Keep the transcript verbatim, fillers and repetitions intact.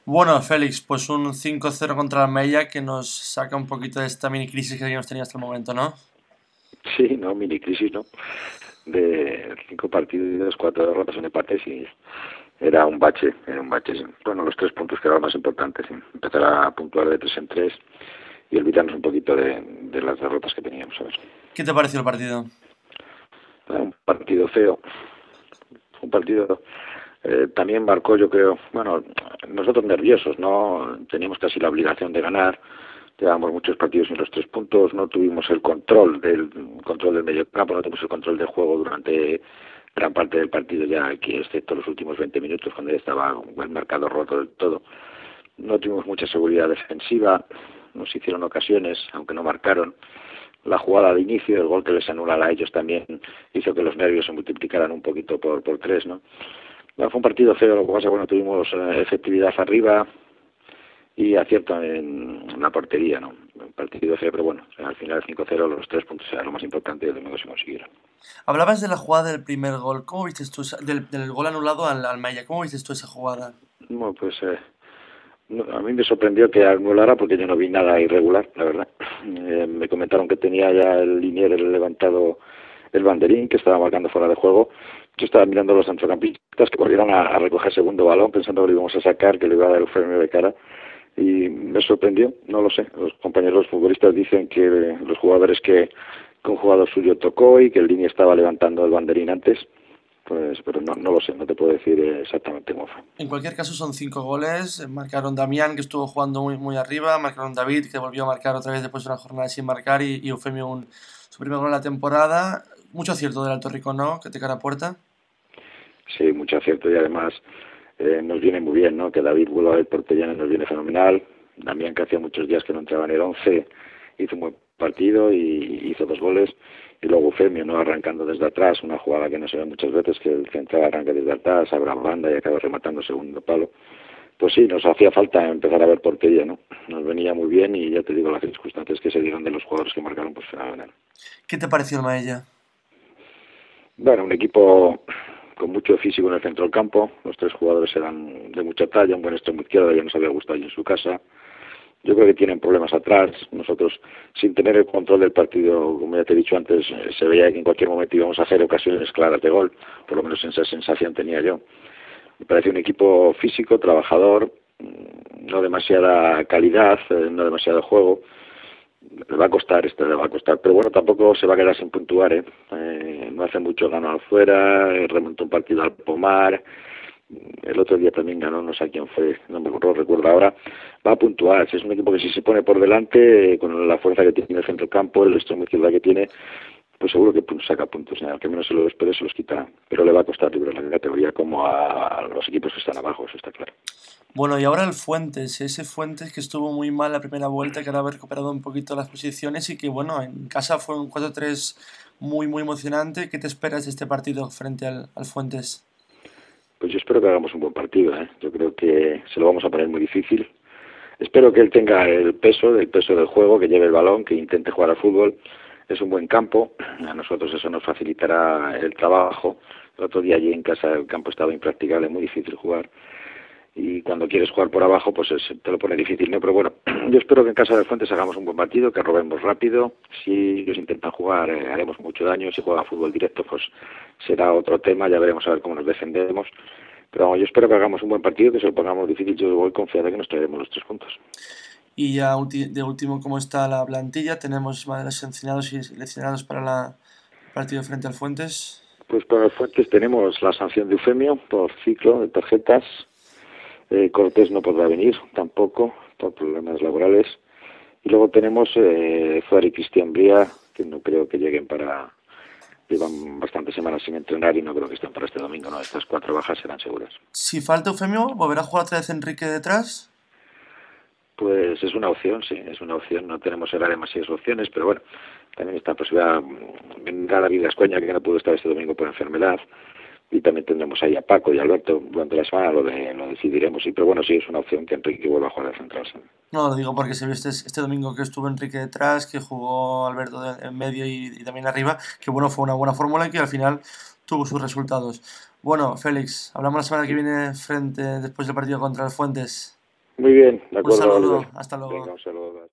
Bueno, Félix, pues un cinco cero contra el Almería que nos saca un poquito de esta mini crisis que habíamos tenido hasta el momento, ¿no? Sí, no, mini crisis, ¿no? De cinco partidos, cuatro derrotas, un empate, sí. Era un bache, era un bache, sí. Bueno, los tres puntos que eran los más importantes, sí. Empezar a puntuar de tres en tres y olvidarnos un poquito de, de las derrotas que teníamos, ¿sabes? ¿Qué te pareció el partido? Era un partido feo, un partido eh, también marcó, yo creo, bueno, nosotros nerviosos, ¿no? Teníamos casi la obligación de ganar, llevábamos muchos partidos sin los tres puntos, no tuvimos el control del control del mediocampo, no tuvimos el control del juego durante gran parte del partido ya, aquí excepto los últimos veinte minutos cuando ya estaba el mercado roto del todo. No tuvimos mucha seguridad defensiva, nos hicieron ocasiones, aunque no marcaron. La jugada de inicio, el gol que les anula a ellos también hizo que los nervios se multiplicaran un poquito por, por tres, ¿no? No, fue un partido feo, lo que pasa, bueno, tuvimos eh, efectividad arriba y acierto en, en la portería, ¿no? Un partido feo, pero bueno, o sea, al final cinco cero, los tres puntos era lo más importante y el domingo se consiguieron. Hablabas de la jugada del primer gol. ¿Cómo viste tú esa- del, del gol anulado al Almería? ¿Cómo viste tú esa jugada? Bueno, pues eh, no, a mí me sorprendió que anulara porque yo no vi nada irregular, la verdad. Eh, me comentaron que tenía ya el linier levantado el banderín, que estaba marcando fuera de juego. Yo estaba mirando a los centrocampistas que volvieron a, a recoger segundo balón pensando que lo íbamos a sacar, que le iba a dar el freno de cara. Y me sorprendió, no lo sé. Los compañeros futbolistas dicen que los jugadores que, que un jugador suyo tocó y que el línea estaba levantando el banderín antes, pues, pero no, no lo sé, no te puedo decir exactamente cómo fue. En cualquier caso son cinco goles. eh, Marcaron Damián, que estuvo jugando muy, muy arriba. Marcaron David, que volvió a marcar otra vez después de una jornada sin marcar. Y, y Eufemio, un, su primer gol de la temporada. Mucho acierto del Alto Rico, ¿no? Que te cara a puerta. Sí, mucho acierto y además eh, nos viene muy bien, ¿no? Que David vuelva a ver portería nos viene fenomenal. Damián, que hacía muchos días que no entraba en el once, hizo un buen partido y hizo dos goles. Y luego Eufemio, ¿no? Arrancando desde atrás, una jugada que no se ve muchas veces, que el central arranca desde atrás, abre banda y acaba rematando el segundo palo. Pues sí, nos hacía falta empezar a ver portería, ¿no? Nos venía muy bien y ya te digo, las circunstancias que se dieron de los jugadores que marcaron, pues fenomenal. ¿Qué te pareció el Maella? Bueno, un equipo con mucho físico en el centro del campo. Los tres jugadores eran de mucha talla, un buen extremo izquierdo ya nos había gustado ahí en su casa. Yo creo que tienen problemas atrás. Nosotros, sin tener el control del partido, como ya te he dicho antes, eh, se veía que en cualquier momento íbamos a hacer ocasiones claras de gol. Por lo menos esa sensación tenía yo. Me parece un equipo físico, trabajador, mm, no demasiada calidad, eh, no demasiado juego. Le va a costar, esto le va a costar, pero bueno, tampoco se va a quedar sin puntuar, ¿eh? Eh, no hace mucho ganó al fuera, eh, remontó un partido al Pomar, el otro día también ganó, no sé a quién fue, no me no recuerdo ahora, va a puntuar, si es un equipo que si se pone por delante, eh, con la fuerza que tiene el centro campo, el extremo izquierda que tiene, pues seguro que saca puntos, ¿eh? Al que menos se lo espere se los quita, pero le va a costar librar la categoría como a, a los equipos que están abajo, eso está claro. Bueno, y ahora el Fuentes, ese Fuentes que estuvo muy mal la primera vuelta, que ahora ha recuperado un poquito las posiciones y que, bueno, en casa fue un cuatro tres muy, muy emocionante. ¿Qué te esperas de este partido frente al, al Fuentes? Pues yo espero que hagamos un buen partido, ¿eh? Yo creo que se lo vamos a poner muy difícil. Espero que él tenga el peso, el peso del juego, que lleve el balón, que intente jugar al fútbol. Es un buen campo, a nosotros eso nos facilitará el trabajo. El otro día allí en casa el campo estaba impracticable, muy difícil jugar. Y cuando quieres jugar por abajo, pues es, te lo pone difícil, ¿no? Pero bueno, yo espero que en casa de Fuentes hagamos un buen partido, que robemos rápido. Si ellos intentan jugar, eh, haremos mucho daño. Si juegan fútbol directo, pues será otro tema. Ya veremos a ver cómo nos defendemos. Pero vamos, yo espero que hagamos un buen partido, que se lo pongamos difícil. Yo voy confiado de que nos traeremos los tres puntos. Y ya ulti- de último, ¿cómo está la plantilla? Tenemos más seleccionados y seleccionados para la- el partido frente al Fuentes. Pues para el Fuentes tenemos la sanción de Eufemio por ciclo de tarjetas. Eh, Cortés no podrá venir tampoco por problemas laborales. Y luego tenemos eh, Fuari y Cristian Bría, que no creo que lleguen para... Llevan bastantes semanas sin entrenar y no creo que estén para este domingo, ¿no? Estas cuatro bajas serán seguras. Si falta Eufemio, ¿volverá a jugar otra vez Enrique detrás? Pues es una opción, sí, es una opción. No tenemos ahora demasiadas opciones, pero bueno, también está la posibilidad, mm, vendrá David Gascoiña, que no pudo estar este domingo por enfermedad, y también tendremos ahí a Paco y a Alberto durante la semana, lo, de, lo decidiremos, sí, pero bueno, sí, es una opción que Enrique vuelva a jugar de central, sí. No, lo digo porque se vio este, este domingo que estuvo Enrique detrás, que jugó Alberto de- en medio y, y también arriba, que bueno, fue una buena fórmula y que al final tuvo sus resultados. Bueno, Félix, hablamos la semana que viene frente después del partido contra el Fuentes. Muy bien, de Un acuerdo, Oliver. saludo, hasta Venga, luego. un saludo.